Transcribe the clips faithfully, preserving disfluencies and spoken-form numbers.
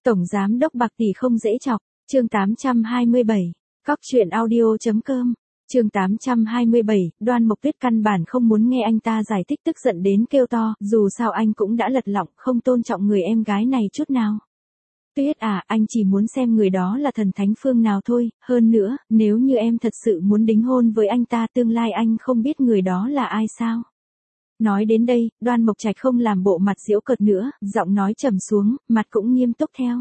Tổng giám đốc bạc tỷ không dễ chọc, chương tám trăm hai mươi bảy, cóc truyện audio.com, chương tám trăm hai mươi bảy, Đoan Mộc Tuyết căn bản không muốn nghe anh ta giải thích, tức giận đến kêu to, dù sao anh cũng đã lật lọng, không tôn trọng người em gái này chút nào. Tuyết à, anh chỉ muốn xem người đó là thần thánh phương nào thôi, hơn nữa, nếu như em thật sự muốn đính hôn với anh ta, tương lai anh không biết người đó là ai sao? Nói đến đây, Đoan Mộc Trạch không làm bộ mặt giễu cợt nữa, giọng nói trầm xuống, mặt cũng nghiêm túc theo.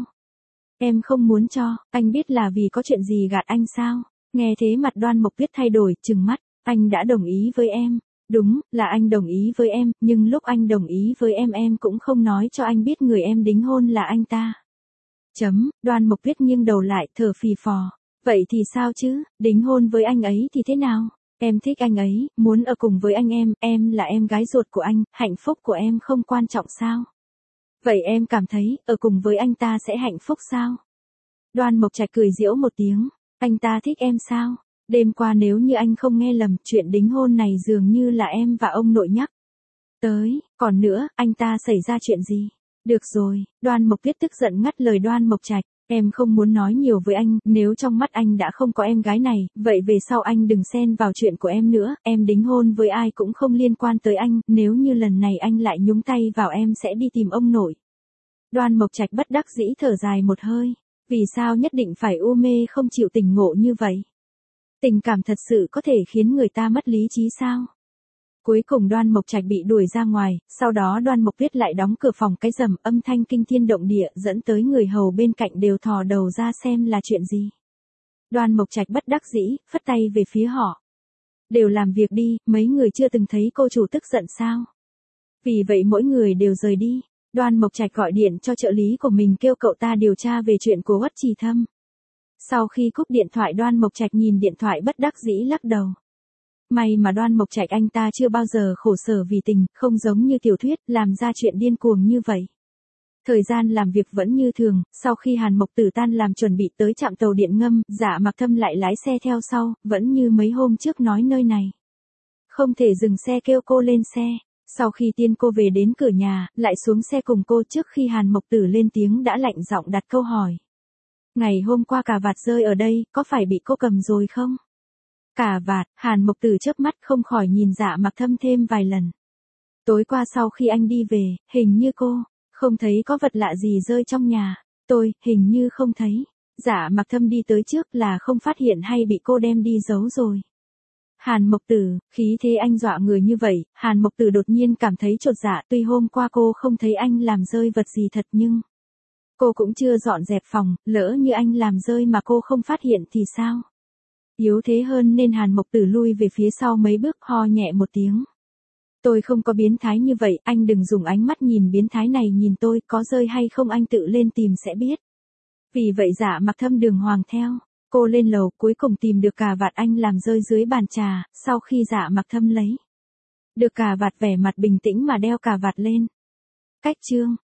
Em không muốn cho, anh biết là vì có chuyện gì gạt anh sao? Nghe thế mặt Đoan Mộc Tuyết thay đổi, trừng mắt, anh đã đồng ý với em. Đúng, là anh đồng ý với em, nhưng lúc anh đồng ý với em em cũng không nói cho anh biết người em đính hôn là anh ta. Chấm, Đoan Mộc Tuyết nghiêng đầu lại, thở phì phò. Vậy thì sao chứ, đính hôn với anh ấy thì thế nào? Em thích anh ấy, muốn ở cùng với anh em, em là em gái ruột của anh, hạnh phúc của em không quan trọng sao? Vậy em cảm thấy, ở cùng với anh ta sẽ hạnh phúc sao? Đoan Mộc Trạch cười giễu một tiếng, anh ta thích em sao? Đêm qua nếu như anh không nghe lầm, chuyện đính hôn này dường như là em và ông nội nhắc tới, còn nữa, anh ta xảy ra chuyện gì? Được rồi, Đoan Mộc Tuyết tức giận ngắt lời Đoan Mộc Trạch. Em không muốn nói nhiều với anh, nếu trong mắt anh đã không có em gái này, vậy về sau anh đừng xen vào chuyện của em nữa, em đính hôn với ai cũng không liên quan tới anh, nếu như lần này anh lại nhúng tay vào em sẽ đi tìm ông nội. Đoan Mộc Trạch bất đắc dĩ thở dài một hơi, vì sao nhất định phải u mê không chịu tỉnh ngộ như vậy? Tình cảm thật sự có thể khiến người ta mất lý trí sao? Cuối cùng Đoan Mộc Trạch bị đuổi ra ngoài, sau đó Đoan Mộc Tuyết lại đóng cửa phòng cái rầm, âm thanh kinh thiên động địa dẫn tới người hầu bên cạnh đều thò đầu ra xem là chuyện gì. Đoan Mộc Trạch bất đắc dĩ, phất tay về phía họ. Đều làm việc đi, mấy người chưa từng thấy cô chủ tức giận sao? Vì vậy mỗi người đều rời đi. Đoan Mộc Trạch gọi điện cho trợ lý của mình kêu cậu ta điều tra về chuyện của Uất Trì Thâm. Sau khi cúp điện thoại Đoan Mộc Trạch nhìn điện thoại bất đắc dĩ lắc đầu. May mà Đoan Mộc Trạch anh ta chưa bao giờ khổ sở vì tình, không giống như tiểu thuyết, làm ra chuyện điên cuồng như vậy. Thời gian làm việc vẫn như thường, sau khi Hàn Mộc Tử tan làm chuẩn bị tới trạm tàu điện ngâm, Dạ Mặc Thâm lại lái xe theo sau, vẫn như mấy hôm trước nói nơi này. Không thể dừng xe kêu cô lên xe. Sau khi tiên cô về đến cửa nhà, lại xuống xe cùng cô trước khi Hàn Mộc Tử lên tiếng đã lạnh giọng đặt câu hỏi. Ngày hôm qua cà vạt rơi ở đây, có phải bị cô cầm rồi không? Cà vạt, Hàn Mộc Tử chớp mắt không khỏi nhìn Dạ Mặc Thâm thêm vài lần. Tối qua sau khi anh đi về, hình như cô, không thấy có vật lạ gì rơi trong nhà. Tôi, hình như không thấy. Dạ Mặc Thâm đi tới trước là không phát hiện hay bị cô đem đi giấu rồi. Hàn Mộc Tử, khí thế anh dọa người như vậy, Hàn Mộc Tử đột nhiên cảm thấy chột dạ, tuy hôm qua cô không thấy anh làm rơi vật gì thật nhưng cô cũng chưa dọn dẹp phòng, lỡ như anh làm rơi mà cô không phát hiện thì sao? Yếu thế hơn nên Hàn Mộc Tử lui về phía sau mấy bước, ho nhẹ một tiếng. Tôi không có biến thái như vậy, anh đừng dùng ánh mắt nhìn biến thái này nhìn tôi, có rơi hay không anh tự lên tìm sẽ biết. Vì vậy Dạ Mặc Thâm đường hoàng theo. Cô lên lầu, cuối cùng tìm được cà vạt anh làm rơi dưới bàn trà, sau khi Dạ Mặc Thâm lấy được cà vạt vẻ mặt bình tĩnh mà đeo cà vạt lên. Cách chương